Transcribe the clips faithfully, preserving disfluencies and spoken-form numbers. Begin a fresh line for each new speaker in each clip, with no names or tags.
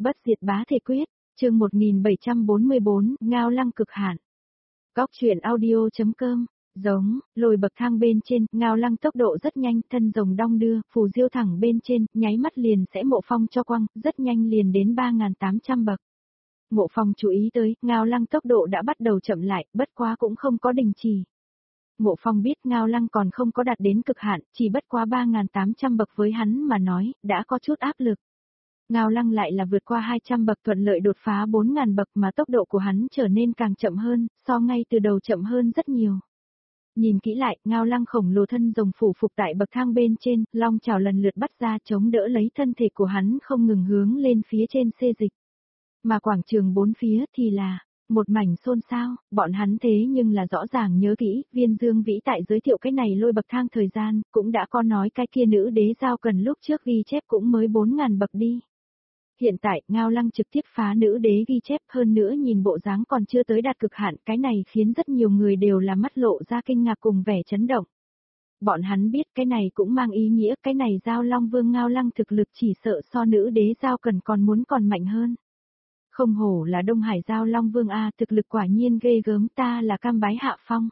Bất diệt bá thể quyết, chương một nghìn bảy trăm bốn mươi bốn, Ngao Lăng cực hạn. Góc truyện audio.com, giống, lồi bậc thang bên trên, Ngao Lăng tốc độ rất nhanh, thân rồng đong đưa, phù diêu thẳng bên trên, nháy mắt liền sẽ Mộ Phong cho quăng, rất nhanh liền đến ba nghìn tám trăm bậc. Mộ Phong chú ý tới, Ngao Lăng tốc độ đã bắt đầu chậm lại, bất quá cũng không có đình chỉ. Mộ Phong biết Ngao Lăng còn không có đạt đến cực hạn, chỉ bất quá ba nghìn tám trăm bậc với hắn mà nói, đã có chút áp lực. Ngao Lăng lại là vượt qua hai trăm bậc thuận lợi đột phá bốn nghìn bậc mà tốc độ của hắn trở nên càng chậm hơn, so ngay từ đầu chậm hơn rất nhiều. Nhìn kỹ lại, Ngao Lăng khổng lồ thân rồng phủ phục tại bậc thang bên trên, long chảo lần lượt bắt ra chống đỡ lấy thân thể của hắn không ngừng hướng lên phía trên xê dịch. Mà quảng trường bốn phía thì là một mảnh xôn xao, bọn hắn thế nhưng là rõ ràng nhớ kỹ, Viên Dương Vĩ tại giới thiệu cái này lôi bậc thang thời gian, cũng đã có nói cái kia nữ đế giao cần lúc trước ghi chép cũng mới bốn nghìn bậc đi. Hiện tại, Ngao Lăng trực tiếp phá nữ đế ghi chép hơn nữa nhìn bộ dáng còn chưa tới đạt cực hạn, cái này khiến rất nhiều người đều là mắt lộ ra kinh ngạc cùng vẻ chấn động. Bọn hắn biết cái này cũng mang ý nghĩa cái này giao Long Vương Ngao Lăng thực lực chỉ sợ so nữ đế giao cần còn muốn còn mạnh hơn. Không hổ là Đông Hải giao Long Vương A, thực lực quả nhiên ghê gớm, ta là cam bái hạ phong.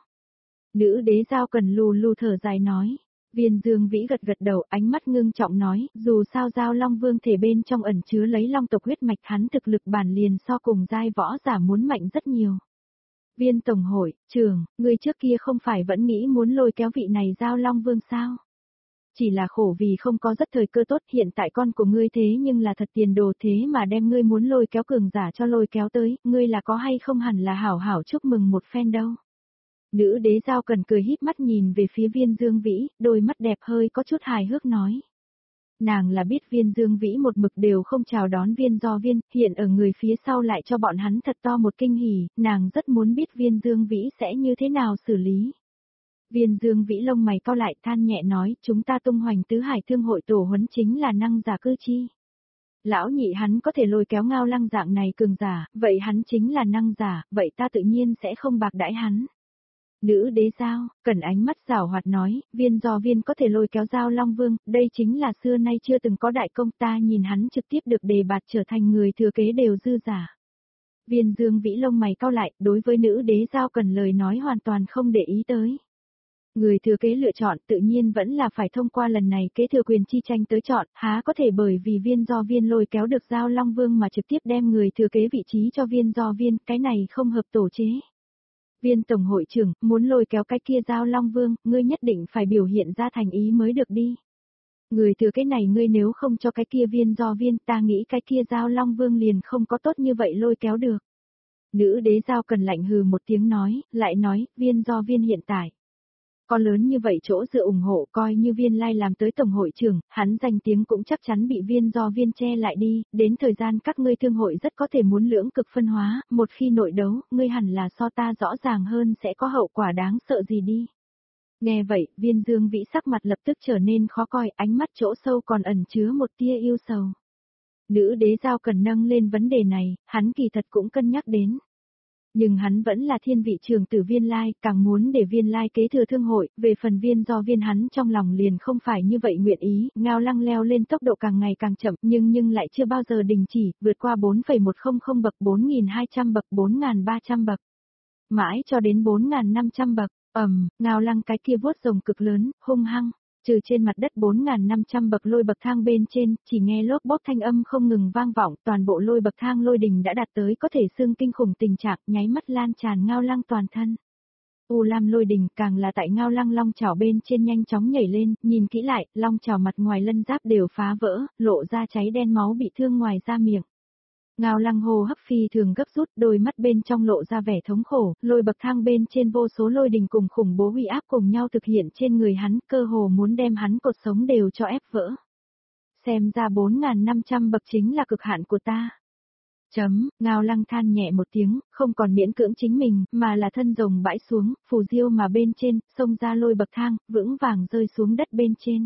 Nữ đế giao cần lù lù thở dài nói. Viên Dương Vĩ gật gật đầu, ánh mắt ngưng trọng nói, dù sao giao Long Vương thể bên trong ẩn chứa lấy long tộc huyết mạch, hắn thực lực bản liền so cùng giai võ giả muốn mạnh rất nhiều. Viên Tổng hội, trưởng, người trước kia không phải vẫn nghĩ muốn lôi kéo vị này giao Long Vương sao? Chỉ là khổ vì không có rất thời cơ tốt, hiện tại con của ngươi thế nhưng là thật tiền đồ, thế mà đem ngươi muốn lôi kéo cường giả cho lôi kéo tới, ngươi là có hay không hẳn là hảo hảo chúc mừng một phen đâu. Nữ đế giao cần cười híp mắt nhìn về phía Viên Dương Vĩ, đôi mắt đẹp hơi có chút hài hước nói. Nàng là biết Viên Dương Vĩ một mực đều không chào đón Viên Do Viên, hiện ở người phía sau lại cho bọn hắn thật to một kinh hỉ, nàng rất muốn biết Viên Dương Vĩ sẽ như thế nào xử lý. Viên Dương Vĩ lông mày cau lại than nhẹ nói, chúng ta tung hoành tứ hải thương hội tổ huấn chính là năng giả cư chi. Lão nhị hắn có thể lôi kéo Ngao Lăng dạng này cường giả, vậy hắn chính là năng giả, vậy ta tự nhiên sẽ không bạc đãi hắn. Nữ đế giao, cần ánh mắt giảo hoạt nói, Viên Do Viên có thể lôi kéo giao Long Vương, đây chính là xưa nay chưa từng có đại công, ta nhìn hắn trực tiếp được đề bạt trở thành người thừa kế đều dư giả. Viên Dương Vĩ lông mày cau lại, đối với nữ đế giao cần lời nói hoàn toàn không để ý tới. Người thừa kế lựa chọn tự nhiên vẫn là phải thông qua lần này kế thừa quyền chi tranh tới chọn, há có thể bởi vì Viên Do Viên lôi kéo được giao Long Vương mà trực tiếp đem người thừa kế vị trí cho Viên Do Viên, cái này không hợp tổ chế. Viên Tổng hội trưởng, muốn lôi kéo cái kia giao Long Vương, ngươi nhất định phải biểu hiện ra thành ý mới được đi. Người thừa kế này ngươi nếu không cho cái kia Viên Do Viên, ta nghĩ cái kia giao Long Vương liền không có tốt như vậy lôi kéo được. Nữ đế giao cần lạnh hừ một tiếng nói, lại nói, Viên Do Viên hiện tại có lớn như vậy chỗ dựa ủng hộ, coi như Viên Lai làm tới tổng hội trưởng, hắn danh tiếng cũng chắc chắn bị Viên Do Viên che lại đi, đến thời gian các ngươi thương hội rất có thể muốn lưỡng cực phân hóa, một khi nội đấu, ngươi hẳn là so ta rõ ràng hơn sẽ có hậu quả đáng sợ gì đi. Nghe vậy, Viên Dương Vĩ sắc mặt lập tức trở nên khó coi, ánh mắt chỗ sâu còn ẩn chứa một tia yêu sầu. Nữ đế giao cần nâng lên vấn đề này, hắn kỳ thật cũng cân nhắc đến. Nhưng hắn vẫn là thiên vị trường tử Viên Lai, càng muốn để Viên Lai kế thừa thương hội, về phần Viên Do Viên hắn trong lòng liền không phải như vậy nguyện ý, Ngao Lăng leo lên tốc độ càng ngày càng chậm nhưng nhưng lại chưa bao giờ đình chỉ, vượt qua bốn phẩy một không không bậc, bốn nghìn hai trăm bậc, bốn nghìn ba trăm bậc. Mãi cho đến bốn nghìn năm trăm bậc, ầm, Ngao Lăng cái kia vuốt rồng cực lớn, hung hăng. Trừ trên mặt đất bốn nghìn năm trăm bậc lôi bậc thang bên trên, chỉ nghe lốp bốp thanh âm không ngừng vang vọng, toàn bộ lôi bậc thang lôi đình đã đạt tới có thể xưng kinh khủng tình trạng, nháy mắt lan tràn Ngao Lăng toàn thân. U lam lôi đình càng là tại Ngao Lăng long chảo bên trên nhanh chóng nhảy lên, nhìn kỹ lại, long chảo mặt ngoài lân giáp đều phá vỡ, lộ ra cháy đen máu bị thương ngoài da miệng. Ngao Lăng hô hấp phi thường gấp rút, đôi mắt bên trong lộ ra vẻ thống khổ, lôi bậc thang bên trên vô số lôi đình cùng khủng bố uy áp cùng nhau thực hiện trên người hắn, cơ hồ muốn đem hắn cột sống đều cho ép vỡ. Xem ra bốn nghìn năm trăm bậc chính là cực hạn của ta. Chấm, Ngao Lăng than nhẹ một tiếng, không còn miễn cưỡng chính mình, mà là thân rồng bãi xuống, phù diêu mà bên trên, xông ra lôi bậc thang, vững vàng rơi xuống đất bên trên.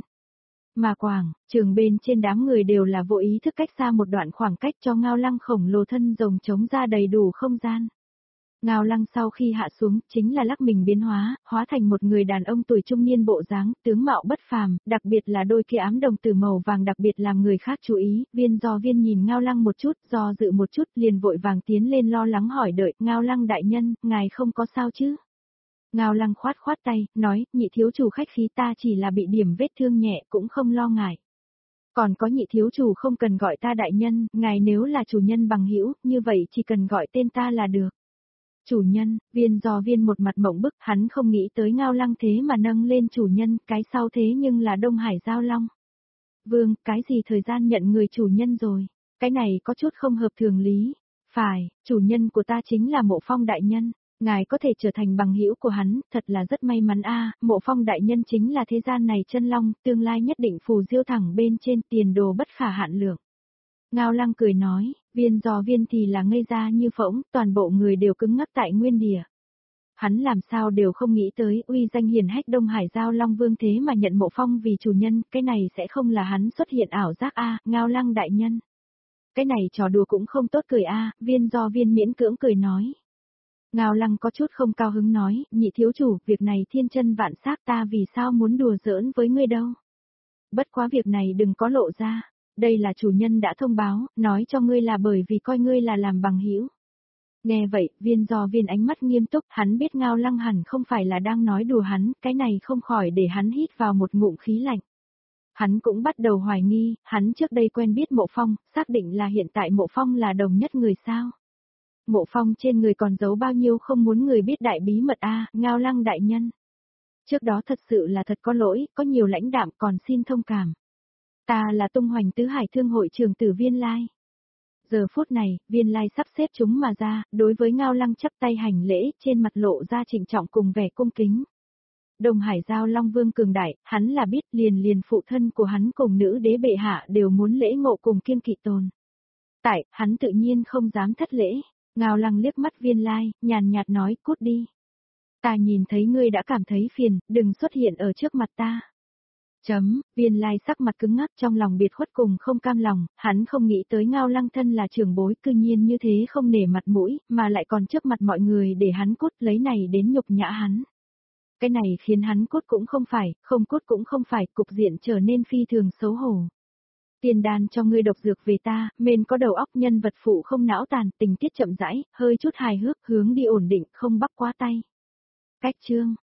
Mà quảng, trường bên trên đám người đều là vô ý thức cách xa một đoạn khoảng cách cho Ngao Lăng khổng lồ thân rồng chống ra đầy đủ không gian. Ngao Lăng sau khi hạ xuống, chính là lắc mình biến hóa, hóa thành một người đàn ông tuổi trung niên bộ dáng, tướng mạo bất phàm, đặc biệt là đôi kia ám đồng tử màu vàng đặc biệt làm người khác chú ý, Viên Do Viên nhìn Ngao Lăng một chút, do dự một chút, liền vội vàng tiến lên lo lắng hỏi đợi, Ngao Lăng đại nhân, ngài không có sao chứ? Ngao Lăng khoát khoát tay, nói, nhị thiếu chủ khách khí ta chỉ là bị điểm vết thương nhẹ cũng không lo ngại. Còn có nhị thiếu chủ không cần gọi ta đại nhân, ngài nếu là chủ nhân bằng hữu, như vậy chỉ cần gọi tên ta là được. Chủ nhân, Viên Do Viên một mặt mộng bức, hắn không nghĩ tới Ngao Lăng thế mà nâng lên chủ nhân, cái sau thế nhưng là Đông Hải Giao Long. Vương, cái gì thời gian nhận người chủ nhân rồi? Cái này có chút không hợp thường lý. Phải, chủ nhân của ta chính là Mộ Phong đại nhân. Ngài có thể trở thành bằng hữu của hắn, thật là rất may mắn a. Mộ Phong đại nhân chính là thế gian này chân long, tương lai nhất định phù diêu thẳng bên trên tiền đồ bất khả hạn lượng. Ngao Lăng cười nói, Viên Do Viên thì là ngây ra như phỗng, toàn bộ người đều cứng ngắc tại nguyên địa. Hắn làm sao đều không nghĩ tới uy danh hiển hách Đông Hải Giao Long Vương thế mà nhận Mộ Phong vì chủ nhân, cái này sẽ không là hắn xuất hiện ảo giác a, Ngao Lăng đại nhân. Cái này trò đùa cũng không tốt cười a, Viên Do Viên miễn cưỡng cười nói. Ngao Lăng có chút không cao hứng nói, nhị thiếu chủ, việc này thiên chân vạn xác ta vì sao muốn đùa giỡn với ngươi đâu. Bất quá việc này đừng có lộ ra, đây là chủ nhân đã thông báo, nói cho ngươi là bởi vì coi ngươi là làm bằng hữu. Nghe vậy, Viên Do Viên ánh mắt nghiêm túc, hắn biết Ngao Lăng hẳn không phải là đang nói đùa hắn, cái này không khỏi để hắn hít vào một ngụm khí lạnh. Hắn cũng bắt đầu hoài nghi, hắn trước đây quen biết Mộ Phong, xác định là hiện tại Mộ Phong là đồng nhất người sao. Mộ Phong trên người còn giấu bao nhiêu không muốn người biết đại bí mật a, Ngao Lăng đại nhân. Trước đó thật sự là thật có lỗi, có nhiều lãnh đạm còn xin thông cảm. Ta là tung hoành tứ hải thương hội trường tử Viên Lai. Giờ phút này, Viên Lai sắp xếp chúng mà ra, đối với Ngao Lăng chắp tay hành lễ, trên mặt lộ ra trịnh trọng cùng vẻ cung kính. Đông Hải Giao Long Vương cường đại, hắn là biết liền liền phụ thân của hắn cùng nữ đế bệ hạ đều muốn lễ ngộ cùng kiêng kỵ tồn. Tại, hắn tự nhiên không dám thất lễ. Ngao Lăng liếc mắt Viên Lai, nhàn nhạt nói, cút đi. Ta nhìn thấy ngươi đã cảm thấy phiền, đừng xuất hiện ở trước mặt ta. Chấm, Viên Lai sắc mặt cứng ngắc trong lòng biệt khuất cùng không cam lòng, hắn không nghĩ tới Ngao Lăng thân là trưởng bối cư nhiên như thế không nể mặt mũi, mà lại còn trước mặt mọi người để hắn cút lấy này đến nhục nhã hắn. Cái này khiến hắn cút cũng không phải, không cút cũng không phải, cục diện trở nên phi thường xấu hổ. Tiền đàn cho ngươi độc dược về ta, mền có đầu óc nhân vật phụ không não tàn, tình tiết chậm rãi, hơi chút hài hước, hướng đi ổn định, không bắt quá tay. Cách chương